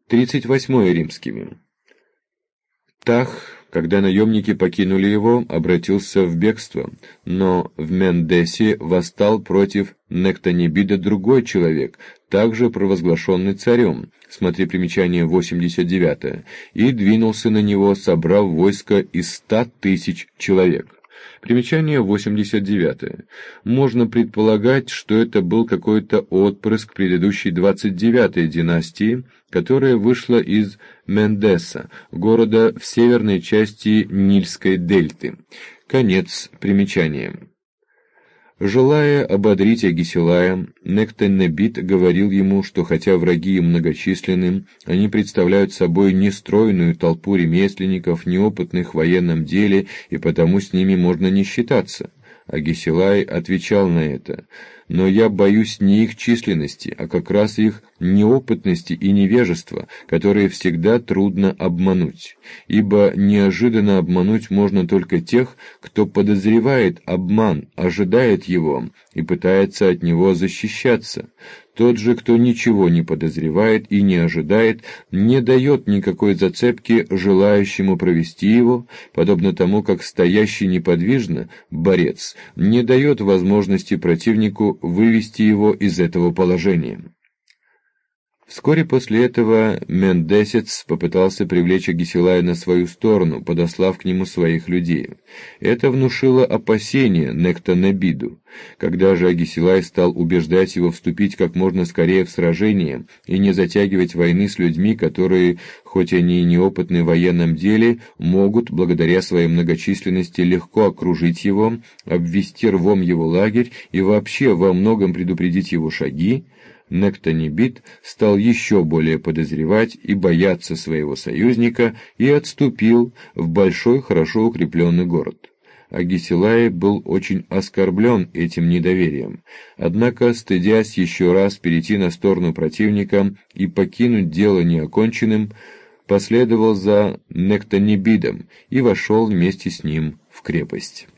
38 римскими. Тах, когда наемники покинули его, обратился в бегство, но в Мендесе восстал против Нектонебида другой человек, также провозглашенный царем, смотри примечание 89, и двинулся на него, собрав войско из 100 000 человек. Примечание 89. Можно предполагать, что это был какой-то отпрыск предыдущей 29-й династии, которая вышла из Мендеса, города в северной части Нильской дельты. Конец примечания. Желая ободрить Агисилая, Нектонебит говорил ему, что хотя враги и многочисленны, они представляют собой нестройную толпу ремесленников, неопытных в военном деле, и потому с ними можно не считаться. Агисилай отвечал на это: «Но я боюсь не их численности, а как раз их неопытности и невежества, которые всегда трудно обмануть. Ибо неожиданно обмануть можно только тех, кто подозревает обман, ожидает его и пытается от него защищаться. Тот же, кто ничего не подозревает и не ожидает, не дает никакой зацепки желающему провести его, подобно тому, как стоящий неподвижно борец не дает возможности противнику вывести его из этого положения». Вскоре после этого Мендесец попытался привлечь Агисилая на свою сторону, подослав к нему своих людей. Это внушило опасения Нектонебиду. Когда же Агисилай стал убеждать его вступить как можно скорее в сражение и не затягивать войны с людьми, которые, хоть они и неопытны в военном деле, могут, благодаря своей многочисленности, легко окружить его, обвести рвом его лагерь и вообще во многом предупредить его шаги, Нектонебит стал еще более подозревать и бояться своего союзника и отступил в большой, хорошо укрепленный город. Агисилай был очень оскорблен этим недоверием, однако, стыдясь еще раз перейти на сторону противника и покинуть дело неоконченным, последовал за Нектонебидом и вошел вместе с ним в крепость.